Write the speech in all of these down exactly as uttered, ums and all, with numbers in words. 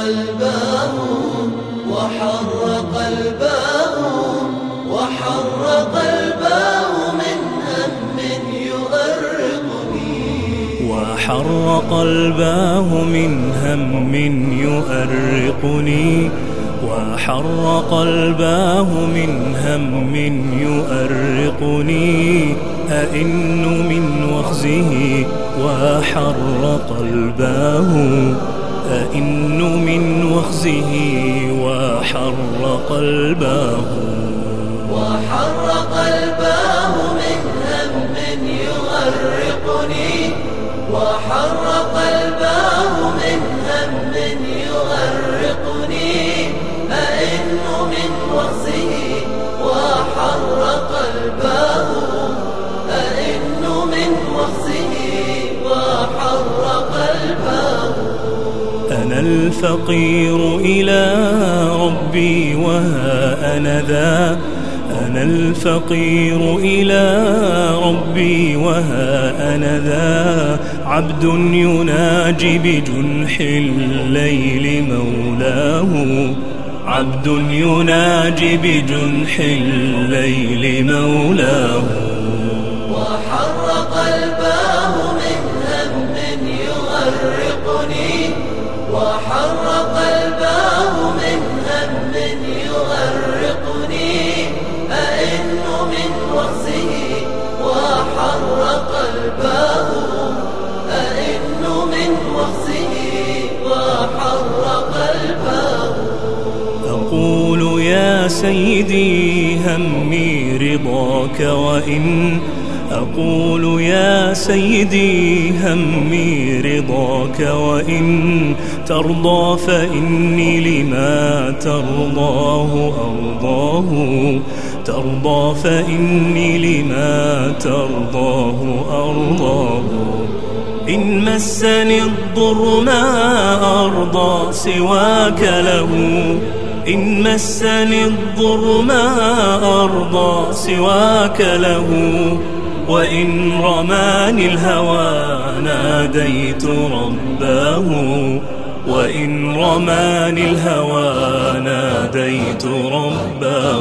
الباه وحرق الباه وحرق الباه من هم يؤرقني وحرق الباه من هم يؤرقني وحرق الباه من هم يؤرقني أئن من وخزه وحرق الباه أئن من وخزه وحرق الباه وحرق الباه من هم يؤرقني وحرق الباه من هم يؤرقني أئن من وخزه وحرق الباه أئن من وخزه وحرق الباه أنا الفقير إلى ربي وها أنا ذا أنا الفقير إلى ربي وها أنا ذا عبد يناجي بجنح الليل مولاه عبد يناجي بجنح الليل مولاه وحرق الباه من هم يؤرقني وحرق الباه من هم يؤرقني أئن من وخزه وحرق الباه أئن من وخزه وحرق الباه أقول يا سيدي همي رضاك وإن أقول يا سيدي همي رضاك وإن ترضى فإني لما ترضاه أرضاه ترضى فإني لما ترضاه أرضاه إن مسني الضر ما أرضى سواك له إن مسني الضر ما أرضى سواك له وإن رماني الهوى ناديت رباه وإن رماني الهوى ناديت رباه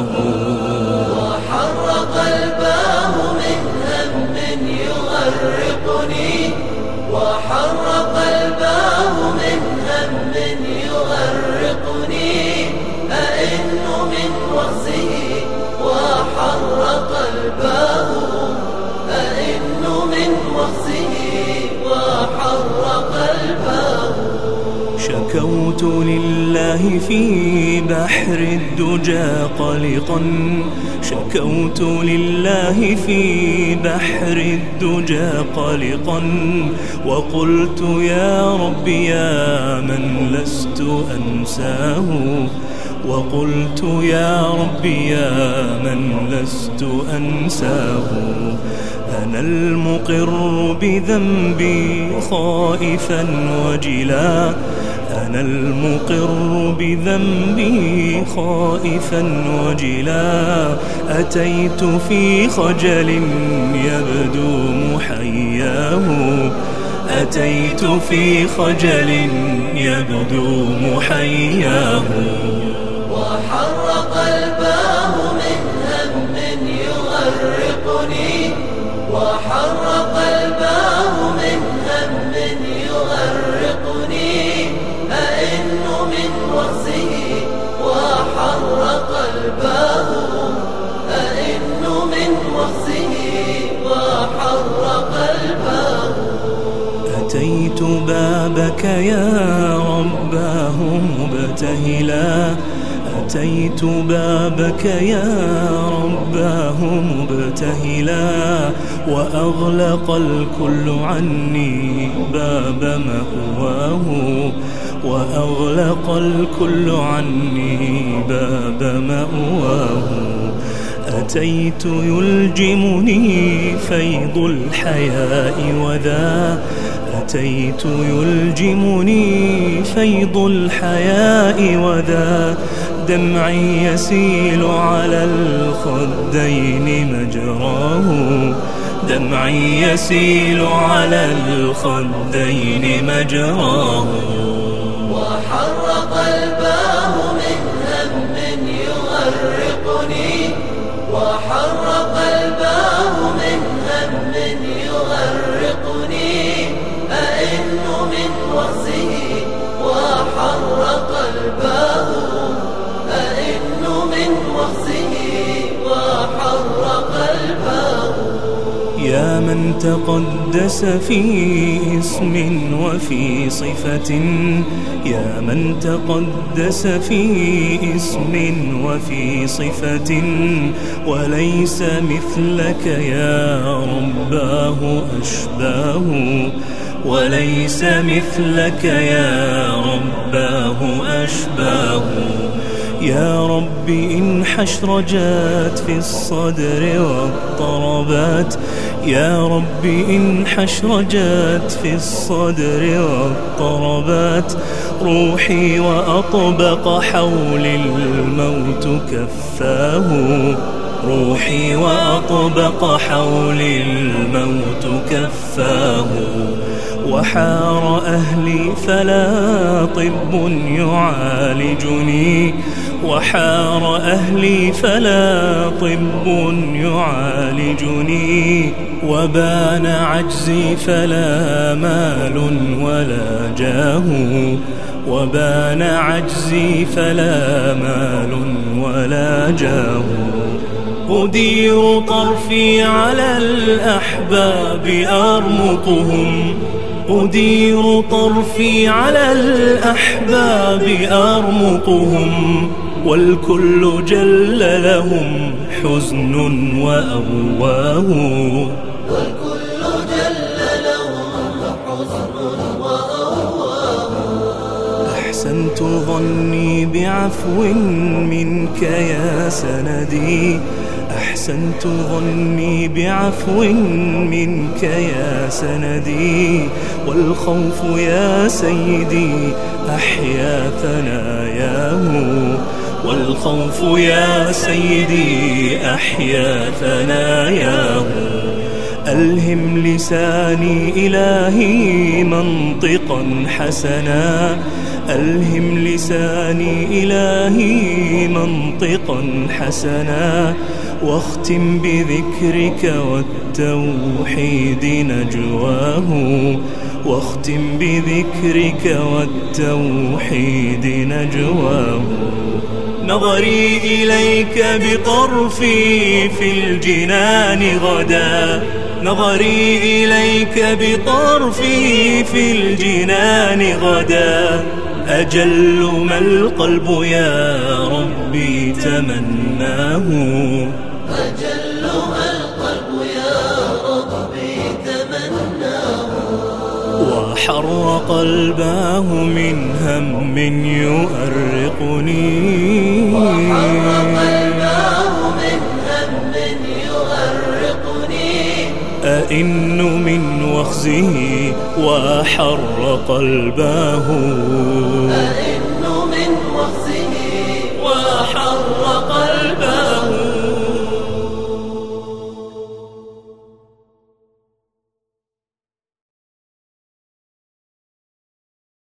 وحرق الباه من هم يؤرقني وحرق الباه من هم يؤرقني أئن من وخزه وحرق الباه أئن من وخزه وحرق الباه شكوت لله في بحر الدجى قلقا شكوت لله في بحر الدجى قلقا وقلت يا رب يا من لست أنساه وقلت يا رب يا من لست أنساه أنا المقر بذنبي خائفا وجلا أنا المقر بذنبي خائفا وجلا أتيت في خجل يبدو محياه أتيت في خجل يبدو محياه وحرق الباه من هم يؤرقني وحرق الباه من هم يؤرقني أئن من وخزه وحرق الباه أئن من وخزه وحرق الباه أتيت بابك يا رباه مبتهلا أتيت بابك يا رباه مبتهلا وأغلق الكل عني باب مأواه وأغلق الكل عني باب مأواه أتيت يلجمني فيض الحياء وذا أتيت يلجمني فيض الحياء وذا دمعي يسيل على الخدين مجراه دمعي يسيل على الخدين مجراه وحر قلباه من هم يغرقني وحر قلباه من هم يغرقني أئن من وصيه وحر قلباه أئن من وصيه وحر قلباه. يا من تقدس في اسم وفي صفة يا من تقدس في اسم وفي صفة وليس مثلك يا رباه أشباه وليس مثلك يا رباه أشباه. يا رب إن حشرجات في الصدر واضطربات يا رب إن حشرجات في الصدر واضطربات روحي وأطبق حولي الموت كفاه روحي وأطبق حولي الموت كفاه. وحار أهلي فلا طب يعالجني وحار أهلي فلا طب يعالجني وبان عجزي فلا مال ولا جاه وبان عجزي فلا مال ولا جاه. أدير طرفي على الأحباب أرمقهم أدير طرفي على الأحباب أرمقهم والكل جل لهم حزن وأواه والكل جل لهم حزن وأواه. أحسنت ظني بعفو منك يا سندي أحسنت ظني بعفو منك يا سندي والخوف يا سيدي أحيا ثناياه والخوف يا سيدي أحيا ثناياه. ألهم لساني إلهي منطقا حسنا ألهم لساني إلهي منطقا حسنا واختم بذكرك والتوحيد نجواه واختم بذكرك والتوحيد نجواه. نظري إليك بطرفي في الجنان غدا نظري إليك بطرفي في الجنان غدا أجل ما القلب يا ربي تمناه أجل ما القلب يا ربي تمناه. وحر قلباه من هم يؤرقني وحر قلباه من هم يؤرقني أئن من وخزه وحر قلباه